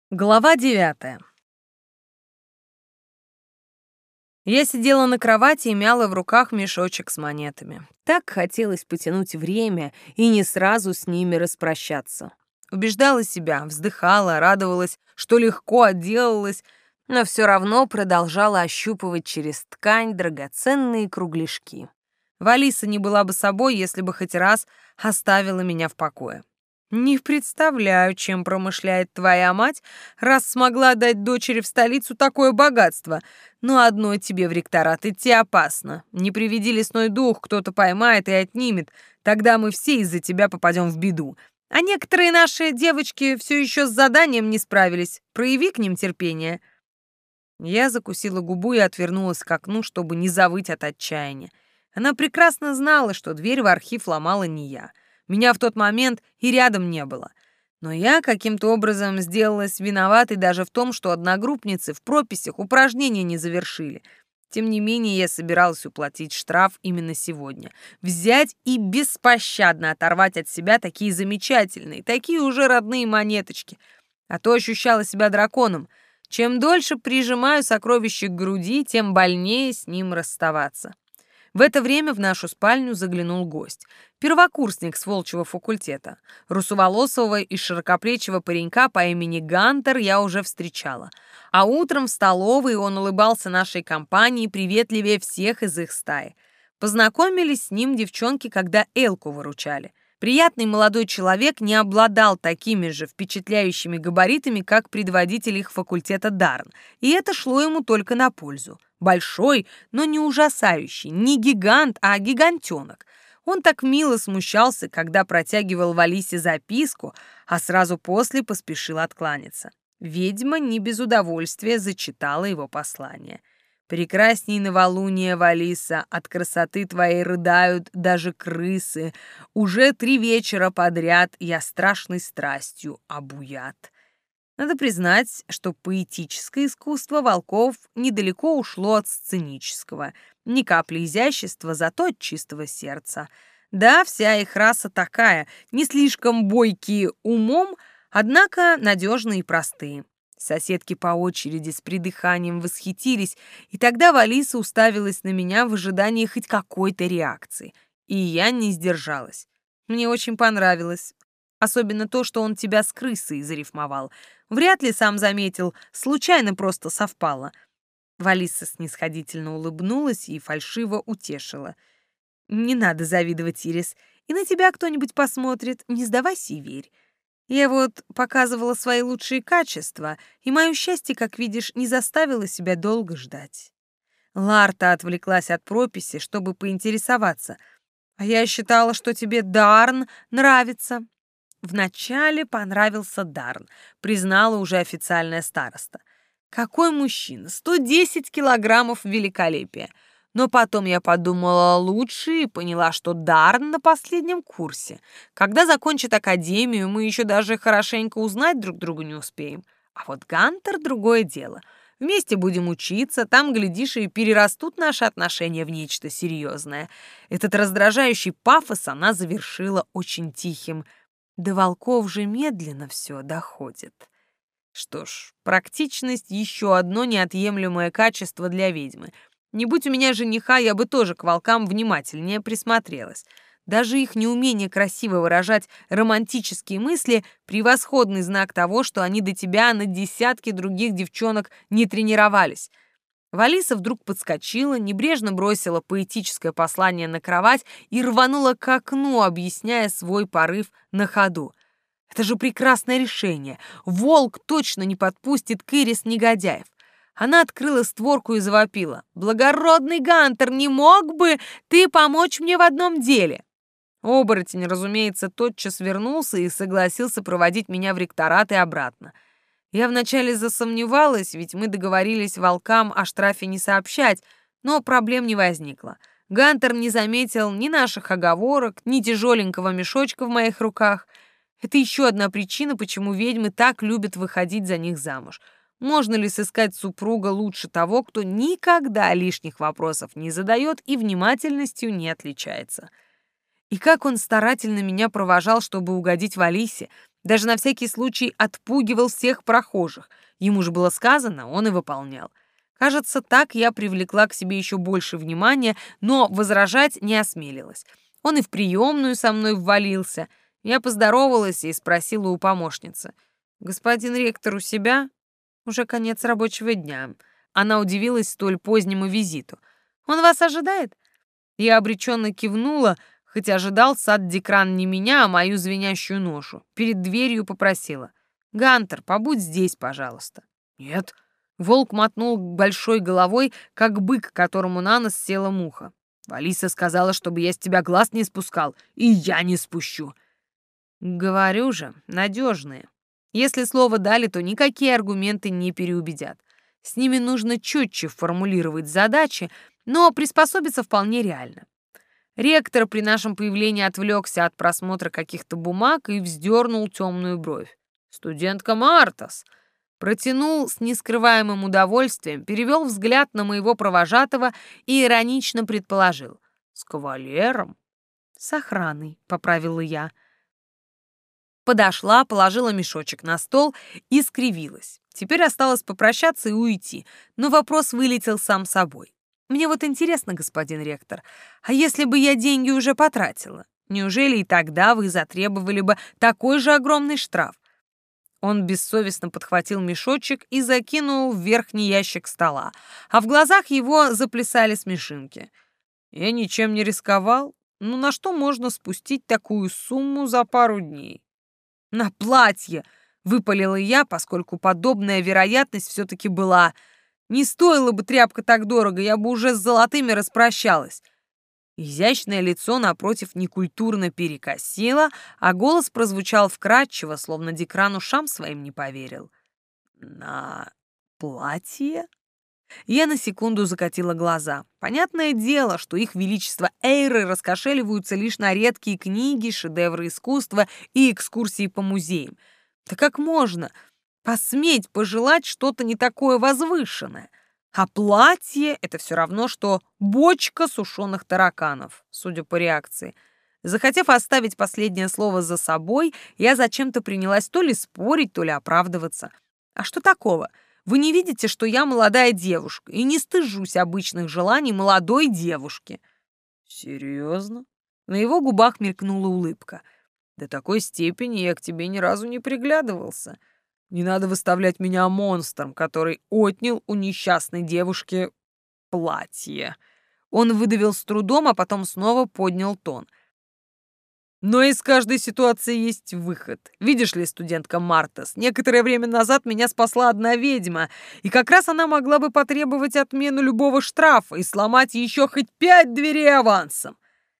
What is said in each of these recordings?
Глава 9. Я сидела на кровати и мяла в руках мешочек с монетами. Так хотелось потянуть время и не сразу с ними распрощаться. Убеждала себя, вздыхала, радовалась, что легко отделалась, но все равно продолжала ощупывать через ткань драгоценные кругляшки. Валиса не была бы собой, если бы хоть раз оставила меня в покое. Не представляю, чем промышляет твоя мать, раз смогла дать дочери в столицу такое богатство. Но одной тебе в ректорат идти опасно. Не приведи лесной дух, кто-то поймает и отнимет. Тогда мы все из-за тебя попадем в беду. А некоторые наши девочки все еще с заданием не справились. Прояви к ним терпение. Я закусила губу и отвернулась к окну, чтобы не завыть от отчаяния. Она прекрасно знала, что дверь в архив ломала не я. Меня в тот момент и рядом не было. Но я каким-то образом сделалась виноватой даже в том, что одногруппницы в прописях упражнения не завершили. Тем не менее, я собиралась уплатить штраф именно сегодня. Взять и беспощадно оторвать от себя такие замечательные, такие уже родные монеточки. А то ощущала себя драконом. Чем дольше прижимаю сокровище к груди, тем больнее с ним расставаться. В это время в нашу спальню заглянул гость. Первокурсник с волчьего факультета. Русоволосого и широкоплечего паренька по имени Гантер я уже встречала. А утром в столовой он улыбался нашей компании приветливее всех из их стаи. Познакомились с ним девчонки, когда Элку выручали. Приятный молодой человек не обладал такими же впечатляющими габаритами, как предводитель их факультета Дарн, и это шло ему только на пользу. Большой, но не ужасающий, не гигант, а гигантенок. Он так мило смущался, когда протягивал Валисе записку, а сразу после поспешил откланяться. Ведьма не без удовольствия зачитала его послание. «Прекрасней новолуния, Валиса, от красоты твоей рыдают даже крысы. Уже 3 вечера подряд я страшной страстью обуят». Надо признать, что поэтическое искусство волков недалеко ушло от сценического. Ни капли изящества, зато от чистого сердца. Да, вся их раса такая, не слишком бойкие умом, однако надежные и простые. Соседки по очереди с придыханием восхитились, и тогда Валиса уставилась на меня в ожидании хоть какой-то реакции. И я не сдержалась. Мне очень понравилось. Особенно то, что он тебя с крысой зарифмовал. Вряд ли сам заметил, случайно просто совпало. Валиса снисходительно улыбнулась и фальшиво утешила. «Не надо завидовать, Ирис, и на тебя кто-нибудь посмотрит, не сдавайся и верь. Я вот показывала свои лучшие качества, и мое счастье, как видишь, не заставило себя долго ждать». Ларта отвлеклась от прописи, чтобы поинтересоваться. «А я считала, что тебе Дарн нравится». Вначале понравился Дарн, признала уже официальная староста. Какой мужчина, 110 килограммов великолепия. Но потом я подумала лучше и поняла, что Дарн на последнем курсе. Когда закончит академию, мы еще даже хорошенько узнать друг друга не успеем. А вот Гантер — другое дело. Вместе будем учиться, там, глядишь, и перерастут наши отношения в нечто серьезное. Этот раздражающий пафос она завершила очень тихим: до волков же медленно все доходит. Что ж, практичность — еще одно неотъемлемое качество для ведьмы. Не будь у меня жениха, я бы тоже к волкам внимательнее присмотрелась. Даже их неумение красиво выражать романтические мысли — превосходный знак того, что они до тебя на десятки других девчонок не тренировались. Валиса вдруг подскочила, небрежно бросила поэтическое послание на кровать и рванула к окну, объясняя свой порыв на ходу. Это же прекрасное решение. Волк точно не подпустит к Ирис негодяев. Она открыла створку и завопила: «Благородный Гантер, не мог бы ты помочь мне в одном деле?» Оборотень, разумеется, тотчас вернулся и согласился проводить меня в ректорат и обратно. Я вначале засомневалась, ведь мы договорились волкам о штрафе не сообщать, но проблем не возникло. Гантер не заметил ни наших оговорок, ни тяжеленького мешочка в моих руках. Это еще одна причина, почему ведьмы так любят выходить за них замуж. Можно ли сыскать супруга лучше того, кто никогда лишних вопросов не задает и внимательностью не отличается? И как он старательно меня провожал, чтобы угодить Валисе. Даже на всякий случай отпугивал всех прохожих. Ему же было сказано, он и выполнял. Кажется, так я привлекла к себе еще больше внимания, но возражать не осмелилась. Он и в приемную со мной ввалился. Я поздоровалась и спросила у помощницы: «Господин ректор у себя?» Уже конец рабочего дня. Она удивилась столь позднему визиту. «Он вас ожидает?» Я обреченно кивнула, хоть ожидал сад-декран не меня, а мою звенящую ношу. Перед дверью попросила: «Гантер, побудь здесь, пожалуйста». «Нет». Волк мотнул большой головой, как бык, которому на нос села муха. «Алиса сказала, чтобы я с тебя глаз не спускал, и я не спущу». Говорю же, надежные. Если слово дали, то никакие аргументы не переубедят. С ними нужно четче формулировать задачи, но приспособиться вполне реально. Ректор при нашем появлении отвлекся от просмотра каких-то бумаг и вздернул темную бровь. «Студентка Мартас!» Протянул с нескрываемым удовольствием, перевел взгляд на моего провожатого и иронично предположил: «С кавалером?» «С охраной», — поправила я. Подошла, положила мешочек на стол и скривилась. Теперь осталось попрощаться и уйти, но вопрос вылетел сам собой. «Мне вот интересно, господин ректор, а если бы я деньги уже потратила, неужели и тогда вы затребовали бы такой же огромный штраф?» Он бессовестно подхватил мешочек и закинул в верхний ящик стола, а в глазах его заплясали смешинки. «Я ничем не рисковал, но на что можно спустить такую сумму за пару дней?» «На платье!» — выпалила я, поскольку подобная вероятность все-таки была. «Не стоила бы тряпка так дорого, я бы уже с золотыми распрощалась». Изящное лицо напротив некультурно перекосило, а голос прозвучал вкрадчиво, словно Декран ушам своим не поверил. «На платье?» Я на секунду закатила глаза. Понятное дело, что их величество Эйры раскошеливаются лишь на редкие книги, шедевры искусства и экскурсии по музеям. Да как можно посметь пожелать что-то не такое возвышенное? А платье — это все равно, что бочка сушеных тараканов, судя по реакции. Захотев оставить последнее слово за собой, я зачем-то принялась то ли спорить, то ли оправдываться. А что такого? Вы не видите, что я молодая девушка и не стыжусь обычных желаний молодой девушки? Серьезно? На его губах мелькнула улыбка. До такой степени я к тебе ни разу не приглядывался. Не надо выставлять меня монстром, который отнял у несчастной девушки платье. Он выдавил с трудом, а потом снова поднял тон. Но из каждой ситуации есть выход. Видишь ли, студентка Мартас, некоторое время назад меня спасла одна ведьма, и как раз она могла бы потребовать отмену любого штрафа и сломать еще хоть 5 дверей авансом.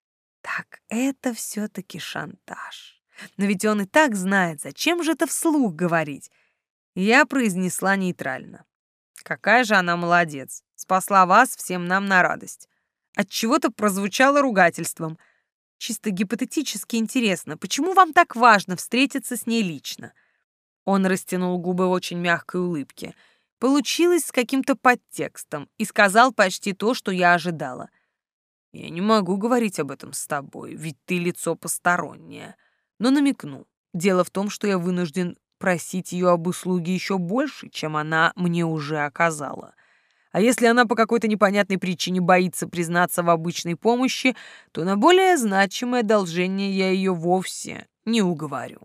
Так это все-таки шантаж. Но ведь он и так знает, зачем же это вслух говорить. Я произнесла нейтрально. Какая же она молодец. Спасла вас всем нам на радость. Отчего-то прозвучало ругательством. Чисто гипотетически интересно, почему вам так важно встретиться с ней лично? Он растянул губы в очень мягкой улыбке. Получилось с каким-то подтекстом и сказал почти то, что я ожидала. Я не могу говорить об этом с тобой, ведь ты лицо постороннее. Но намекну. Дело в том, что я вынужден просить ее об услуге еще больше, чем она мне уже оказала. А если она по какой-то непонятной причине боится признаться в обычной помощи, то на более значимое одолжение я ее вовсе не уговорю.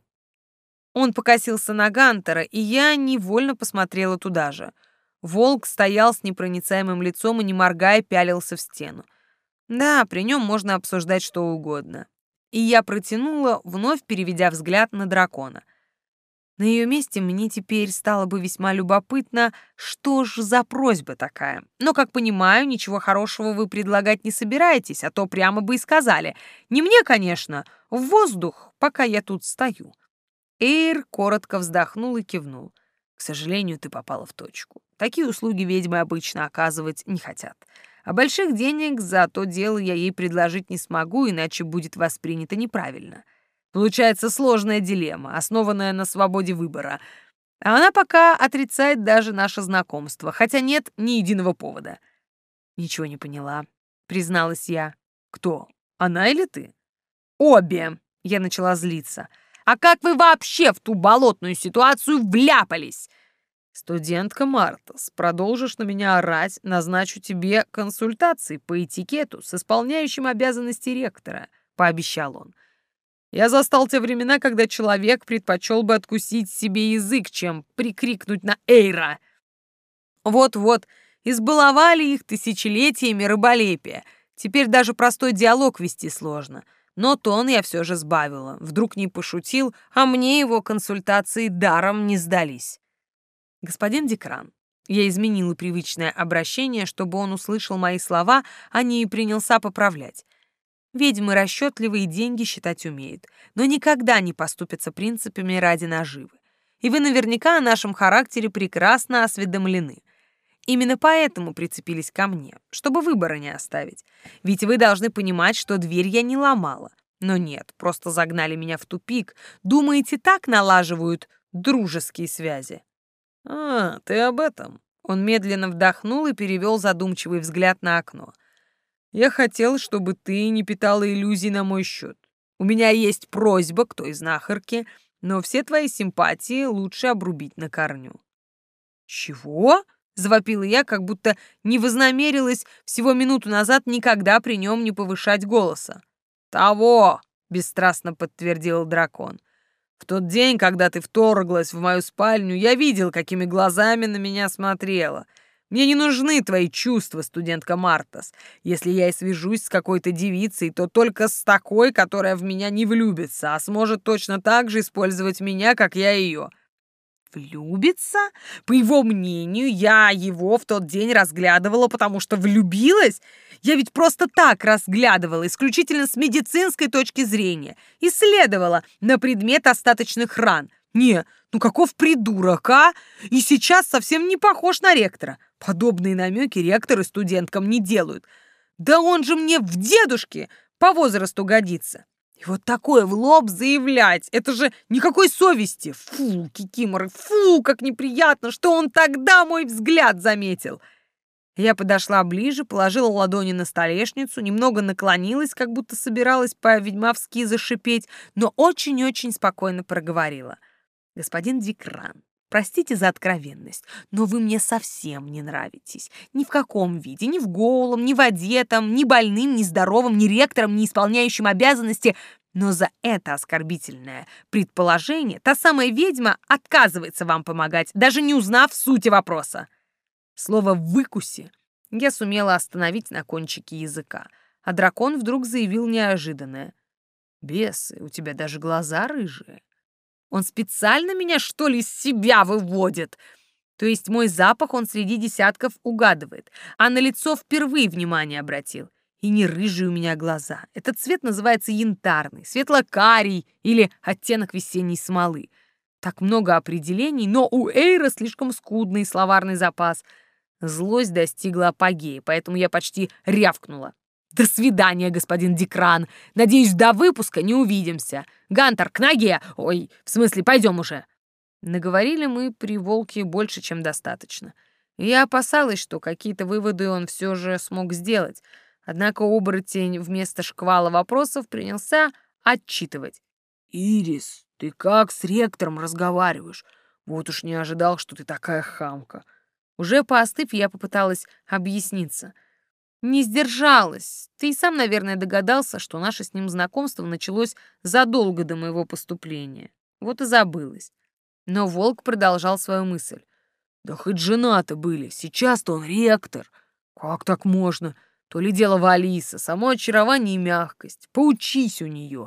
Он покосился на Гантера, и я невольно посмотрела туда же. Волк стоял с непроницаемым лицом и, не моргая, пялился в стену. Да, при нем можно обсуждать что угодно. И я протянула, вновь переведя взгляд на дракона. На ее месте мне теперь стало бы весьма любопытно, что ж за просьба такая. Но, как понимаю, ничего хорошего вы предлагать не собираетесь, а то прямо бы и сказали. Не мне, конечно, в воздух, пока я тут стою. Эйр коротко вздохнул и кивнул. К сожалению, ты попала в точку. Такие услуги ведьмы обычно оказывать не хотят. А больших денег за то дело я ей предложить не смогу, иначе будет воспринято неправильно. Получается сложная дилемма, основанная на свободе выбора. А она пока отрицает даже наше знакомство, хотя нет ни единого повода. Ничего не поняла, призналась я. Кто? Она или ты? Обе. Я начала злиться. А как вы вообще в ту болотную ситуацию вляпались?» «Студентка Мартас, продолжишь на меня орать, назначу тебе консультации по этикету с исполняющим обязанности ректора», — пообещал он. «Я застал те времена, когда человек предпочел бы откусить себе язык, чем прикрикнуть на Эйра». Вот-вот, избаловали их тысячелетиями рыболепия. Теперь даже простой диалог вести сложно. Но тон я все же сбавила. Вдруг не пошутил, а мне его консультации даром не сдались. «Господин Декран». Я изменила привычное обращение, чтобы он услышал мои слова, а не принялся поправлять. Ведьмы расчетливые, деньги считать умеют, но никогда не поступятся принципами ради наживы. И вы наверняка о нашем характере прекрасно осведомлены. Именно поэтому прицепились ко мне, чтобы выбора не оставить. Ведь вы должны понимать, что дверь я не ломала. Но нет, просто загнали меня в тупик. Думаете, так налаживают дружеские связи? «А, ты об этом?» Он медленно вдохнул и перевел задумчивый взгляд на окно. «Я хотел, чтобы ты не питала иллюзий на мой счет. У меня есть просьба к той знахарке, но все твои симпатии лучше обрубить на корню». «Чего?» — завопила я, как будто не вознамерилась всего минуту назад никогда при нем не повышать голоса. «Того!» — бесстрастно подтвердил дракон. «В тот день, когда ты вторглась в мою спальню, я видел, какими глазами на меня смотрела. Мне не нужны твои чувства, студентка Мартас. Если я и свяжусь с какой-то девицей, то только с такой, которая в меня не влюбится, а сможет точно так же использовать меня, как я ее». «Влюбиться? По его мнению, я его в тот день разглядывала, потому что влюбилась? Я ведь просто так разглядывала, исключительно с медицинской точки зрения. Исследовала на предмет остаточных ран. Не, ну каков придурок, а? И сейчас совсем не похож на ректора. Подобные намеки ректоры студенткам не делают. Да он же мне в дедушке по возрасту годится. И вот такое в лоб заявлять, это же никакой совести. Фу, кикиморы, фу, как неприятно, что он тогда мой взгляд заметил. Я подошла ближе, положила ладони на столешницу, немного наклонилась, как будто собиралась по-ведьмовски зашипеть, но очень-очень спокойно проговорила. «Господин Декран, простите за откровенность, но вы мне совсем не нравитесь. Ни в каком виде, ни в голом, ни в одетом, ни больным, ни здоровым, ни ректором, ни исполняющим обязанности. Но за это оскорбительное предположение та самая ведьма отказывается вам помогать, даже не узнав сути вопроса». Слово «выкуси» я сумела остановить на кончике языка, а дракон вдруг заявил неожиданное. «Бесы, у тебя даже глаза рыжие. Он специально меня, что ли, из себя выводит? То есть мой запах он среди десятков угадывает, а на лицо впервые внимание обратил. И не рыжие у меня глаза. Этот цвет называется янтарный, светло-карий или оттенок весенней смолы. Так много определений, но у Эйра слишком скудный словарный запас. Злость достигла апогея, поэтому я почти рявкнула. «До свидания, господин Декран. Надеюсь, до выпуска не увидимся. Гантер, к ноге! Ой, в смысле, пойдем уже!» Наговорили мы при волке больше, чем достаточно. И я опасалась, что какие-то выводы он все же смог сделать. Однако оборотень вместо шквала вопросов принялся отчитывать. «Ирис, ты как с ректором разговариваешь? Вот уж не ожидал, что ты такая хамка». Уже поостыв, я попыталась объясниться. Не сдержалась. Ты и сам, наверное, догадался, что наше с ним знакомство началось задолго до моего поступления. Вот и забылась. Но волк продолжал свою мысль. «Да хоть жена-то были, сейчас-то он ректор. Как так можно? То ли дело Валиса, само очарование и мягкость. Поучись у нее».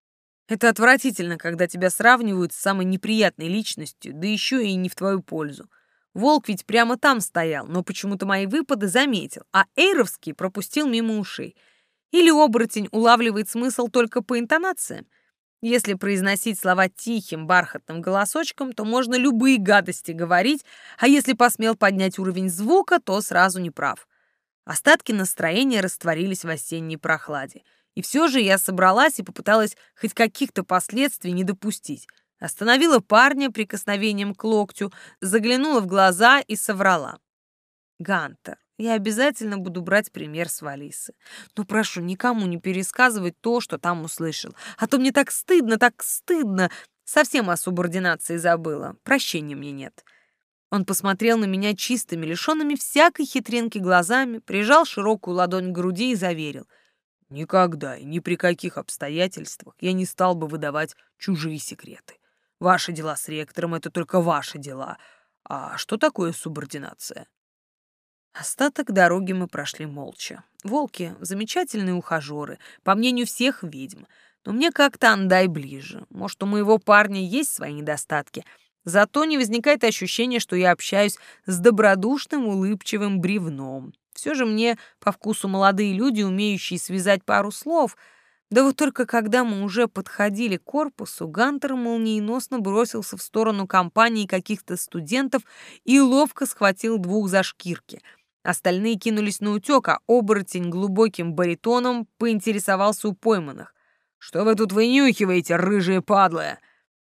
Это отвратительно, когда тебя сравнивают с самой неприятной личностью, да еще и не в твою пользу. Волк ведь прямо там стоял, но почему-то мои выпады заметил, а Эйровский пропустил мимо ушей. Или оборотень улавливает смысл только по интонациям. Если произносить слова тихим, бархатным голосочком, то можно любые гадости говорить, а если посмел поднять уровень звука, то сразу не прав. Остатки настроения растворились в осенней прохладе. И все же я собралась и попыталась хоть каких-то последствий не допустить. Остановила парня прикосновением к локтю, заглянула в глаза и соврала. Гантер, я обязательно буду брать пример с Валисы. Но прошу, никому не пересказывать то, что там услышал. А то мне так стыдно, так стыдно. Совсем о субординации забыла. Прощения мне нет. Он посмотрел на меня чистыми, лишенными всякой хитринки глазами, прижал широкую ладонь к груди и заверил. Никогда и ни при каких обстоятельствах я не стал бы выдавать чужие секреты. Ваши дела с ректором — это только ваши дела. А что такое субординация? Остаток дороги мы прошли молча. Волки — замечательные ухажеры, по мнению всех ведьм. Но мне как-то Андай ближе. Может, у моего парня есть свои недостатки, зато не возникает ощущения, что я общаюсь с добродушным, улыбчивым бревном. Все же мне по вкусу молодые люди, умеющие связать пару слов. Да вот только когда мы уже подходили к корпусу, Гантер молниеносно бросился в сторону компании каких-то студентов и ловко схватил двух за шкирки. Остальные кинулись на утек, а оборотень глубоким баритоном поинтересовался у пойманных. «Что вы тут вынюхиваете, рыжие падлы?»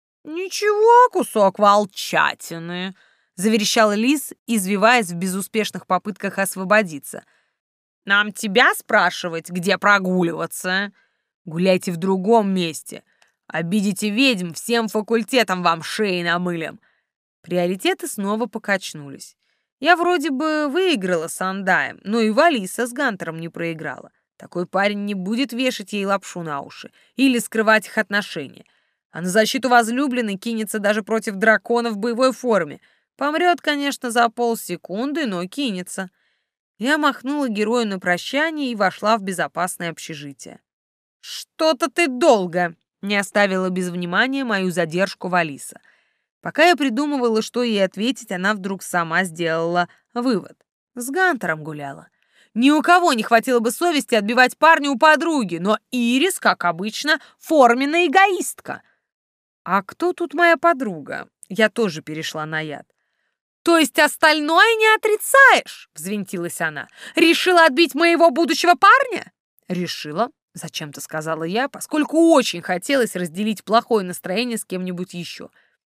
«Ничего, кусок волчатины», — заверещал лис, извиваясь в безуспешных попытках освободиться. «Нам тебя спрашивать, где прогуливаться? Гуляйте в другом месте. Обидите ведьм, всем факультетам вам шеи намылим». Приоритеты снова покачнулись. Я вроде бы выиграла с Андаем, но и Валиса с Гантером не проиграла. Такой парень не будет вешать ей лапшу на уши или скрывать их отношения. А на защиту возлюбленной кинется даже против дракона в боевой форме. Помрет, конечно, за полсекунды, но кинется. Я махнула герою на прощание и вошла в безопасное общежитие. «Что-то ты долго!» — не оставила без внимания мою задержку Валиса. Пока я придумывала, что ей ответить, она вдруг сама сделала вывод. С Гантером гуляла. Ни у кого не хватило бы совести отбивать парня у подруги, но Ирис, как обычно, форменная эгоистка. «А кто тут моя подруга?» Я тоже перешла на яд. «То есть остальное не отрицаешь?» — взвинтилась она. «Решила отбить моего будущего парня?» «Решила», — зачем-то сказала я, поскольку очень хотелось разделить плохое настроение с кем-нибудь еще.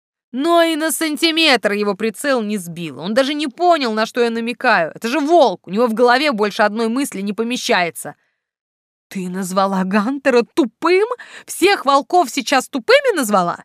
Но и на сантиметр его прицел не сбил. Он даже не понял, на что я намекаю. Это же волк, у него в голове больше одной мысли не помещается. «Ты назвала Гантера тупым? Всех волков сейчас тупыми назвала?»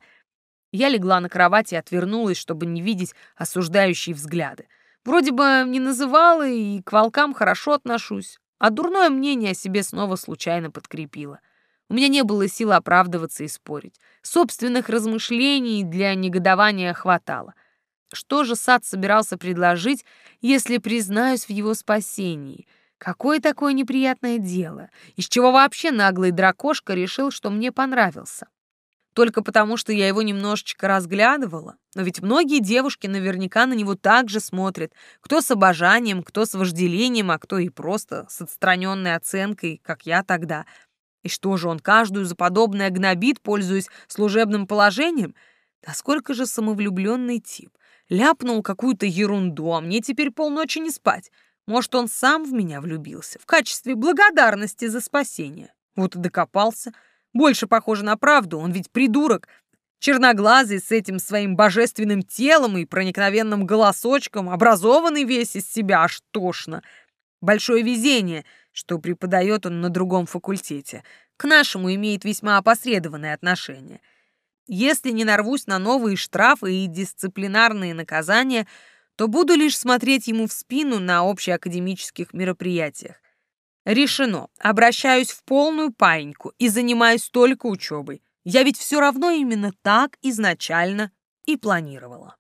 Я легла на кровать и отвернулась, чтобы не видеть осуждающие взгляды. Вроде бы не называла и к волкам хорошо отношусь, а дурное мнение о себе снова случайно подкрепила. У меня не было сил оправдываться и спорить. Собственных размышлений для негодования хватало. Что же Сад собирался предложить, если признаюсь в его спасении? Какое такое неприятное дело? Из чего вообще наглый дракошка решил, что мне понравился? Только потому, что я его немножечко разглядывала? Но ведь многие девушки наверняка на него так же смотрят. Кто с обожанием, кто с вожделением, а кто и просто с отстраненной оценкой, как я тогда. И что же, он каждую за подобное гнобит, пользуясь служебным положением? Да сколько же самовлюбленный тип. Ляпнул какую-то ерунду, а мне теперь полночи не спать. Может, он сам в меня влюбился в качестве благодарности за спасение. Вот и докопался. Больше похоже на правду, он ведь придурок. Черноглазый, с этим своим божественным телом и проникновенным голосочком, образованный весь из себя, аж тошно. Большое везение, что преподает он на другом факультете. К нашему имеет весьма опосредованное отношение. Если не нарвусь на новые штрафы и дисциплинарные наказания, то буду лишь смотреть ему в спину на общеакадемических мероприятиях. Решено. Обращаюсь в полную паиньку и занимаюсь только учебой. Я ведь все равно именно так изначально и планировала.